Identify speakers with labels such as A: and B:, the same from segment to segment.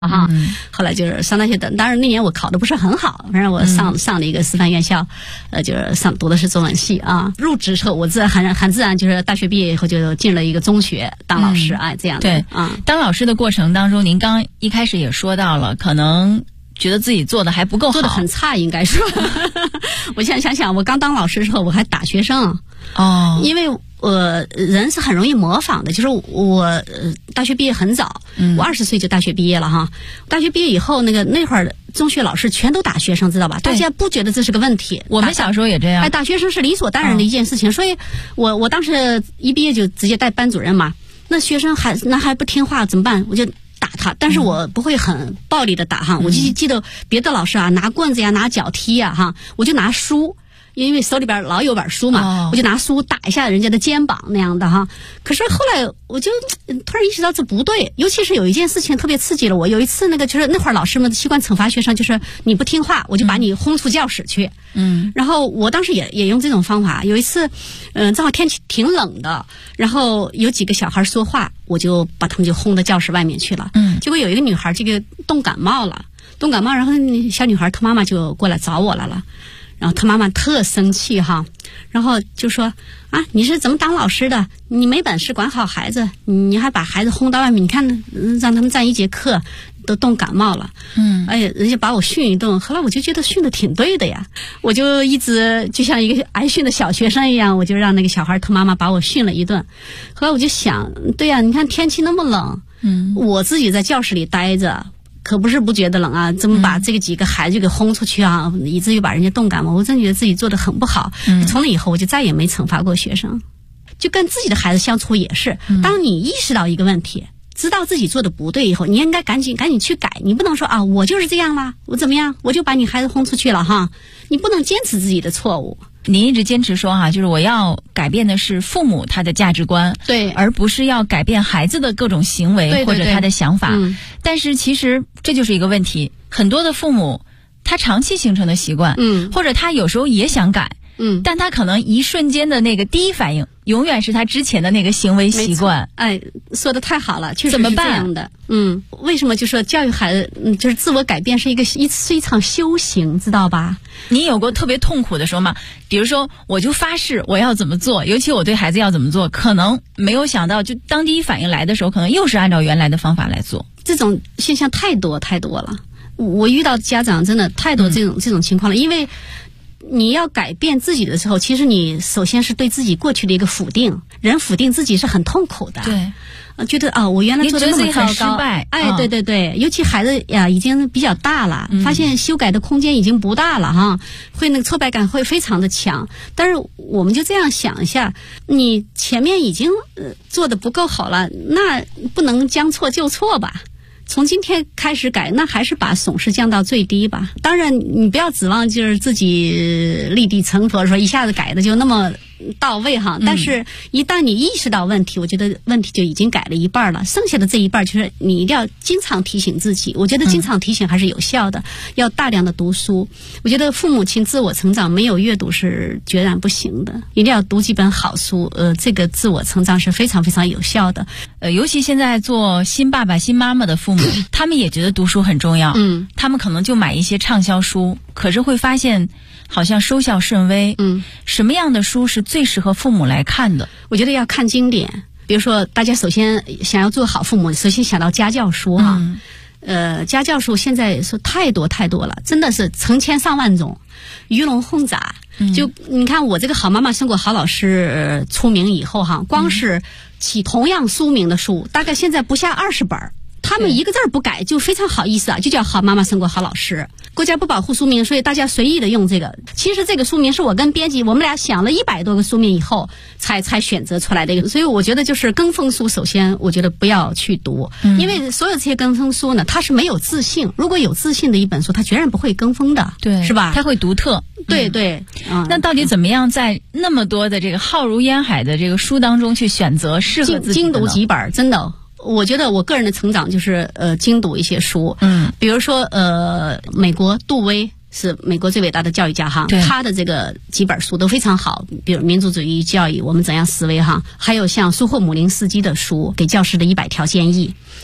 A: 哈，后来就是上大学的，当然那年我考的不是很好，反正我上了一个师范院校，就是读的是中文系啊。入职之后，我很自然就是大学毕业以后就进了一个中学当老师，这样的。
B: 对啊，当老师的过程当中，您刚一开始也说到了，可能觉得自己做的还不够好，
A: 做的很差，应该说。我现在想，我刚当老师的时候，我还打学生因为人是很容易模仿的，就是我大学毕业很早，我20岁就大学毕业了哈。大学毕业以后，那会儿中学老师全都打学生，知道吧？大家不觉得这是个问题。
B: 我们小时候也这样。
A: 打学生是理所当然的一件事情，所以我当时一毕业就直接带班主任嘛。那学生还不听话怎么办？我就打他，但是我不会很暴力的打哈。我就记得别的老师拿棍子呀，拿脚踢呀哈，我就拿书。因为手里边老有本书嘛，我就拿书打一下人家的肩膀那样的哈。可是后来我就突然意识到这不对，尤其是有一件事情特别刺激了我。有一次就是那会儿老师们习惯惩罚学生，就是你不听话，我就把你轰出教室去。然后我当时也用这种方法。有一次，正好天气挺冷的，然后有几个小孩说话，我就把他们就轰到教室外面去了。结果有一个女孩这个冻感冒，然后小女孩她妈妈就过来找我来了。然后他妈妈特生气哈，然后就说你是怎么当老师的？你没本事管好孩子，你还把孩子轰到外面，你看让他们站一节课都冻感冒了。人家把我训一顿，后来我就觉得训的挺对的呀，我就一直就像一个挨训的小学生一样，我就让那个小孩他妈妈把我训了一顿。后来我就想，对呀，你看天气那么冷，我自己在教室里待着。可不是不觉得冷啊，怎么把这个几个孩子给轰出去啊，以至于把人家冻感冒，我真觉得自己做的很不好。从那以后我就再也没惩罚过学生。就跟自己的孩子相处也是，当你意识到一个问题，知道自己做的不对以后，你应该赶紧去改，你不能说我就是这样啦，我怎么样我就把你孩子轰出去了哈，你不能坚持自己的错误。
B: 您一直坚持说就是我要改变的是父母他的价值观，
A: 对，
B: 而不是要改变孩子的各种行为或者他的想法。但是其实这就是一个问题，很多的父母他长期形成的习惯，或者他有时候也想改，但他可能一瞬间的那个第一反应永远是他之前的那个行为习惯。
A: 说得太好了，确实是这样的。为什么就说教育孩子，就是自我改变是一场修行，知道吧？
B: 你有过特别痛苦的时候吗？比如说我就发誓我要怎么做，尤其我对孩子要怎么做，可能没有想到，就当第一反应来的时候，可能又是按照原来的方法来做。
A: 这种现象太多了，我遇到家长真的太多这种情况了。因为你要改变自己的时候，其实你首先是对自己过去的一个否定，人否定自己是很痛苦的。
B: 对，
A: 觉得我原来做的那么糟糕，
B: 失败。
A: 对，尤其孩子已经比较大了，发现修改的空间已经不大了哈，会那个挫败感会非常的强。但是我们就这样想一下，你前面已经做的不够好了，那不能将错就错吧？从今天开始改，那还是把损失降到最低吧。当然你不要指望就是自己立地成佛，说一下子改的就那么到位哈。但是一旦你意识到问题，我觉得问题就已经改了一半了，剩下的这一半就是你一定要经常提醒自己。我觉得经常提醒还是有效的，要大量的读书。我觉得父母亲自我成长没有阅读是决然不行的，一定要读几本好书，这个自我成长是非常非常有效的。
B: 尤其现在做新爸爸新妈妈的父母，他们也觉得读书很重要，他们可能就买一些畅销书，可是会发现好像收效甚微。什么样的书是最适合父母来看的？
A: 我觉得要看经典。比如说大家首先想要做好父母，首先想到家教书哈。家教书现在说太多了，真的是成千上万种，鱼龙混杂。就你看我这个好妈妈胜过好老师出名以后哈，光是起同样书名的书，大概现在不下20本。他们一个字儿不改就非常好意思就叫好妈妈胜过好老师。国家不保护书名，所以大家随意的用这个。其实这个书名是我跟编辑我们俩想了100多个书名以后才选择出来的一个。所以我觉得就是跟风书，首先我觉得不要去读，因为所有这些跟风书呢，它是没有自信。如果有自信的一本书，它决然不会跟风的，
B: 对，
A: 是吧？
B: 它会独特。
A: 对。
B: 那到底怎么样在那么多的这个浩如烟海的这个书当中去选择适合自己的呢？
A: 精读几本，真的。我觉得我个人的成长就是精读一些书，比如说美国杜威是美国最伟大的教育家哈，他的这个几本书都非常好，比如民族主义教育我们怎样思维哈，还有像苏霍姆林斯基的书给教师的100条建议，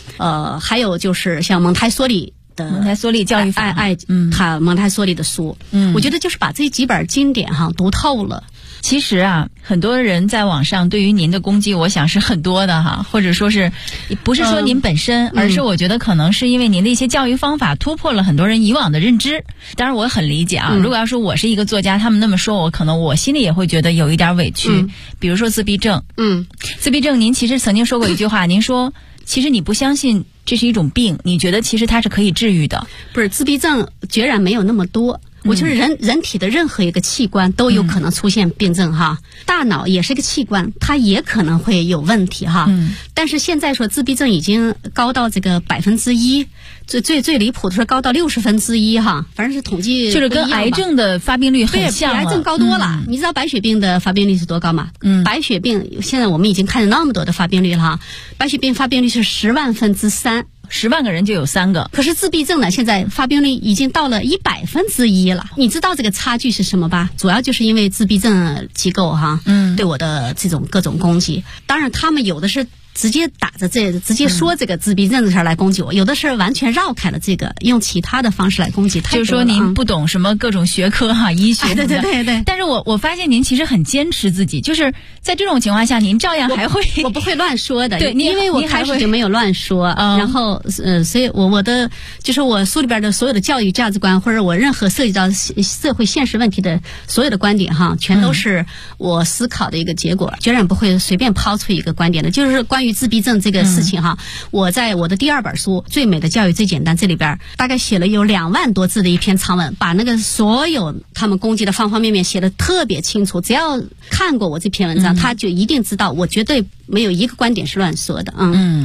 A: 还有就是像蒙台梭利
B: 教育法，
A: 他蒙台梭利的书，我觉得就是把这几本经典读透了。
B: 其实啊，很多人在网上对于您的攻击，我想是很多的哈，或者说是不是说您本身，而是我觉得可能是因为您的一些教育方法突破了很多人以往的认知。当然我很理解啊，如果要说我是一个作家，他们那么说我，可能我心里也会觉得有一点委屈。比如说自闭症，自闭症，您其实曾经说过一句话，您说其实你不相信这是一种病，你觉得其实它是可以治愈的。
A: 不是，自闭症决然没有那么多。我觉得人体的任何一个器官都有可能出现病症哈，大脑也是一个器官，它也可能会有问题哈。但是现在说自闭症已经高到这个1%，最离谱的是高到1/60哈，反正是统计
B: 就是跟癌症的发病率很像了，
A: 比癌症高多了。你知道白血病的发病率是多高吗？白血病现在我们已经看见那么多的发病率了哈，白血病发病率是10万分之3。10
B: 万个人就有3个，
A: 可是自闭症呢，现在发病率已经到了100%了。你知道这个差距是什么吧？主要就是因为自闭症机构哈，对我的这种各种攻击。当然，他们有的是直接打着直接说这个自闭症的事儿来攻击我，有的是完全绕开了这个，用其他的方式来攻击。
B: 就是说您不懂什么各种学科哈，医学。
A: 对。
B: 但是我发现您其实很坚持自己，就是在这种情况下，您照样还会。
A: 我不会乱说的，
B: 对，
A: 因为我开始就没有乱说。然后所以我的就是我书里边的所有的教育价值观，或者我任何涉及到社会现实问题的所有的观点哈，全都是我思考的一个结果，决然不会随便抛出一个观点的。就是关于自闭症这个事情哈，我在我的第2本书《最美的教育最简单》这里边大概写了有2万多字的一篇长文，把那个所有他们攻击的方方面面写得特别清楚。只要看过我这篇文章，他就一定知道我绝对没有一个观点是乱说的。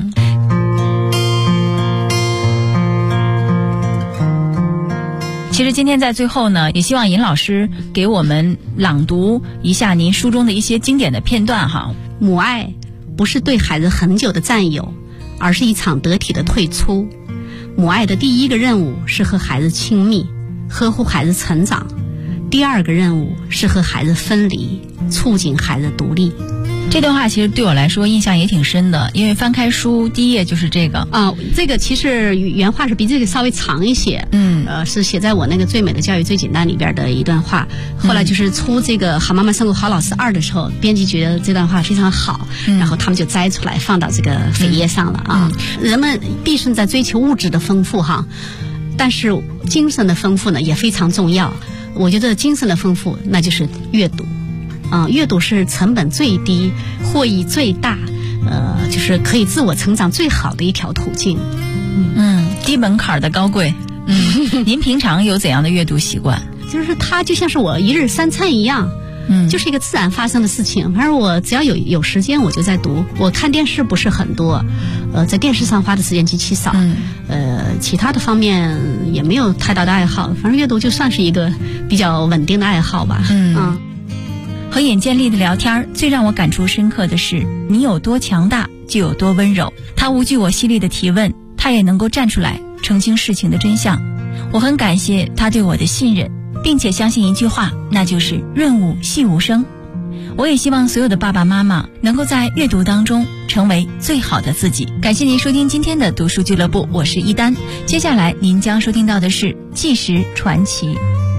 B: 其实今天在最后呢，也希望尹老师给我们朗读一下您书中的一些经典的片段哈。
A: 母爱不是对孩子很久的占有，而是一场得体的退出。母爱的第一个任务是和孩子亲密，呵护孩子成长；第2个任务是和孩子分离，促进孩子独立。
B: 这段话其实对我来说印象也挺深的，因为翻开书第一页就是这个
A: 这个其实原话是比这个稍微长一些，是写在我那个《最美的教育最简单》里边的一段话。后来就是出这个《好妈妈生活好老师2》的时候，编辑觉得这段话非常好，然后他们就摘出来放到这个扉页上了啊。人们毕生在追求物质的丰富哈，但是精神的丰富呢也非常重要。我觉得精神的丰富那就是阅读。阅读是成本最低、获益最大，就是可以自我成长最好的一条途径。
B: 低门槛的高贵。您平常有怎样的阅读习惯？
A: 就是它就像是我一日3餐一样，就是一个自然发生的事情。反正我只要有时间我就在读。我看电视不是很多，在电视上花的时间极其少。其他的方面也没有太大的爱好。反正阅读就算是一个比较稳定的爱好吧。
B: 和尹建莉的聊天最让我感触深刻的是，你有多强大就有多温柔。他无惧我犀利的提问，他也能够站出来澄清事情的真相。我很感谢他对我的信任，并且相信一句话，那就是润物细无声。我也希望所有的爸爸妈妈能够在阅读当中成为最好的自己。感谢您收听今天的读书俱乐部，我是一丹。接下来您将收听到的是纪实传奇。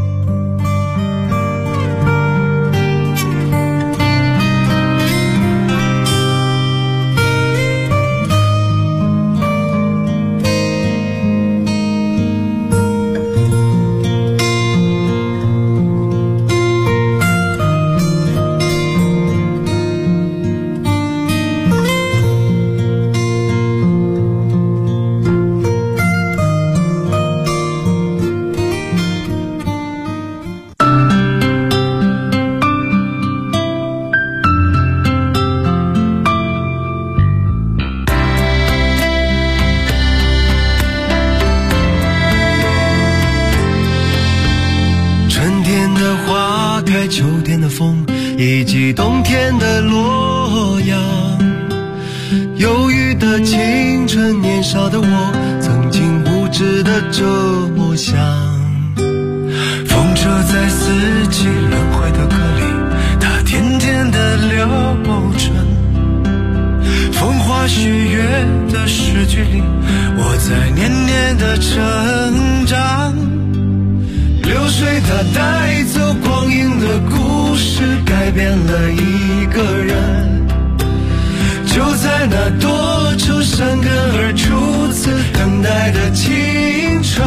C: 秋天的风以及冬天的洛阳，忧郁的青春，年少的我曾经无知的这么想。风车在四季轮回的歌里，它甜甜的撩春， 风花雪月的诗句里，我在年年的成长。流水它带走光阴的故事，改变了一个人。就在那多愁善感而初次等待的青春。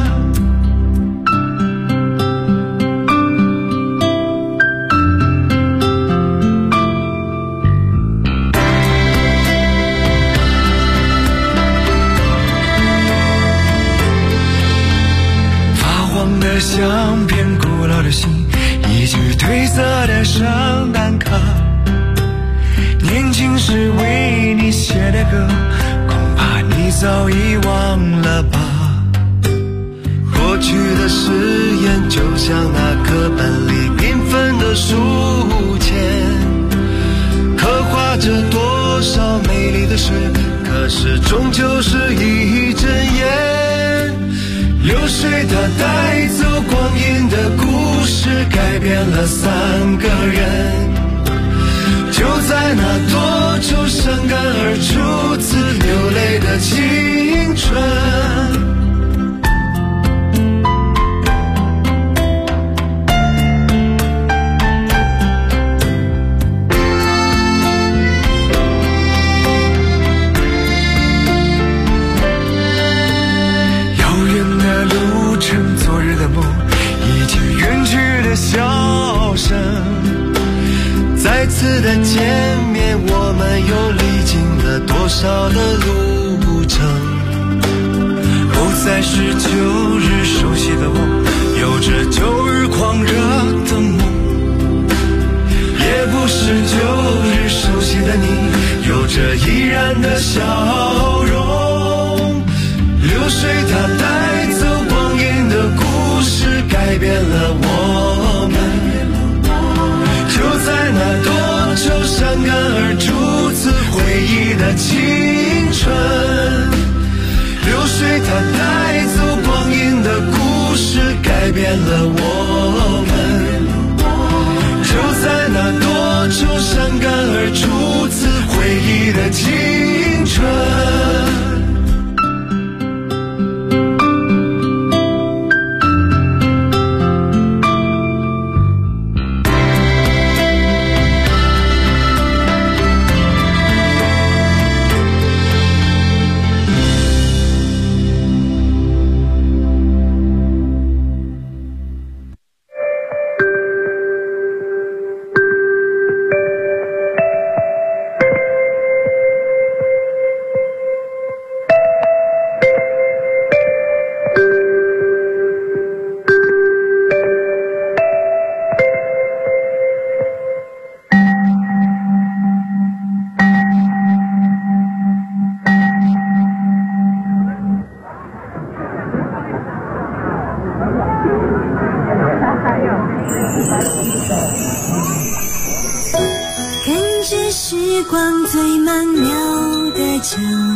C: 相片，古老的信，一句褪色的圣诞卡，年轻时为你写的歌，恐怕你早已忘了吧。过去的誓言就像那课本里缤纷的书签，刻画着多少美丽的诗，可是终究是一阵烟。流水它带走光阴的故事，改变了三个人。就在那多愁善感而初次流泪的青春。笑声，再次的见面，我们又历经了多少的路程？不再是旧日熟悉的我，有着旧日狂热的梦，也不是旧日熟悉的你，有着依然的笑容。流水它带走光阴的故事，改变了我们。就在那多愁善感而初次回忆的青春，流水它带走光阴的故事，改变了我们。就在那多愁善感而初次回忆的青春。
D: 跟着时光最曼妙的脚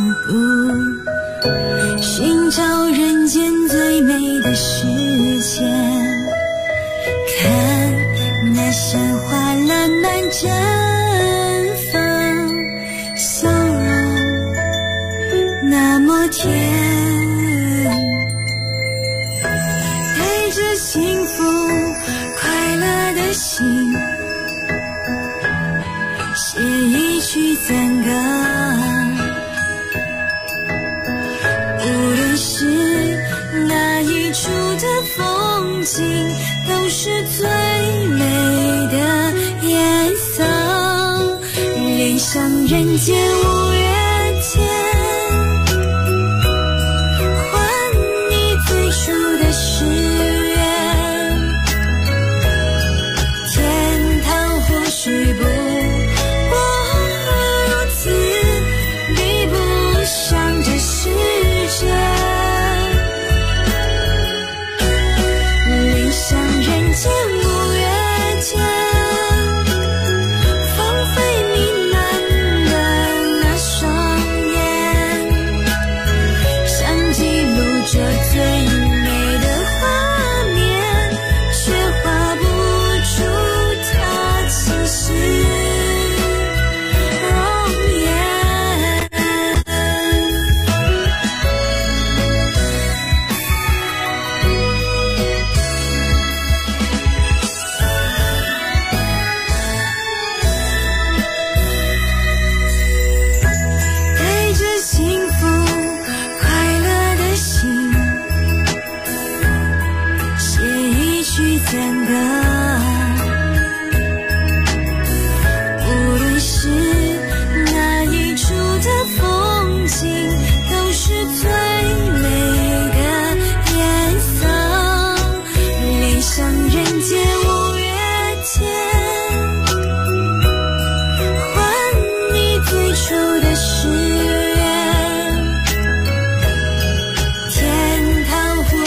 D: 步，寻找人间最美的世界，看那山花烂漫绽放，笑容那么甜，带着幸福快乐的心，写一曲赞歌，无论是哪一处的风景，都是最美的颜色，恋上人间五月天，还你最初的誓愿，天堂或许不
C: 那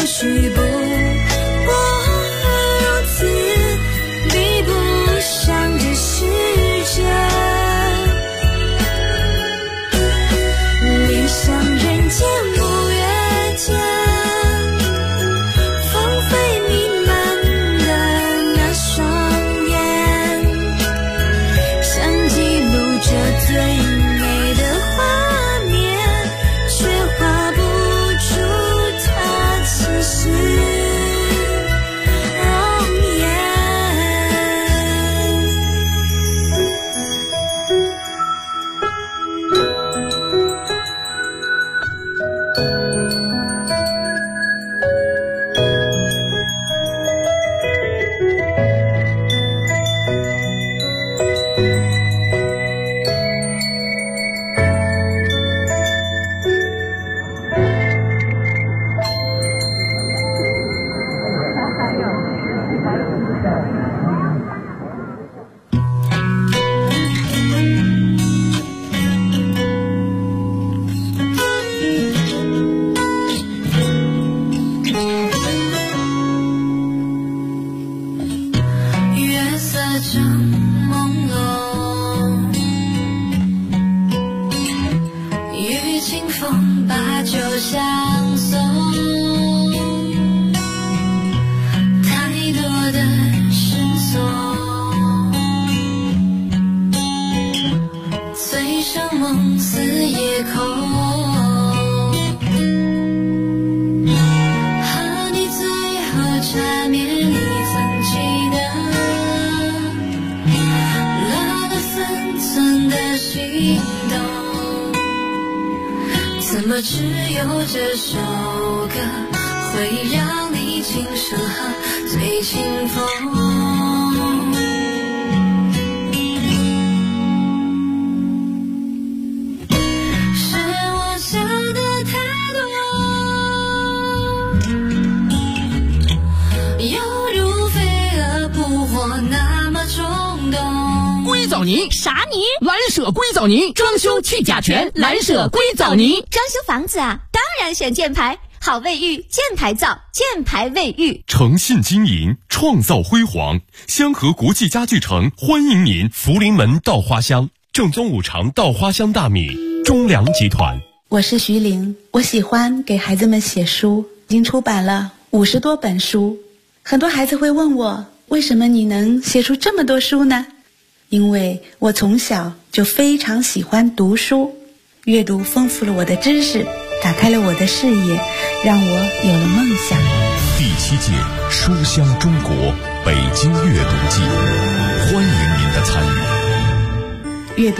D: 许不过如此，比不上这世界。恋上人间五月天，芳菲弥漫的那双眼，想记录着最美的画面，却画不出它其实容颜。月色正朦胧，与清风把酒相送，太多的失踪，醉生梦死夜空。和你最后缠绵，你曾记得了的分寸的心动，怎么只有这首歌会让你轻声和最清风？是我想的太多，犹如飞蛾扑火那么冲动。
E: 硅藻泥
B: 啥泥？
E: 蓝舍硅藻泥，装修去甲醛，蓝舍硅藻泥。
F: 装修房子啊，当然选箭牌，好卫浴，箭牌造，箭牌卫浴。
G: 诚信经营，创造辉煌。香河国际家具城欢迎您，福临门稻花香，正宗五常稻花香大米，中粮集团。
H: 我是徐玲，我喜欢给孩子们写书，已经出版了50多本书。很多孩子会问我，为什么你能写出这么多书呢？因为我从小就非常喜欢读书，阅读丰富了我的知识，打开了我的视野，让我有了梦想。
G: 第7届书香中国北京阅读季，欢迎您的参与。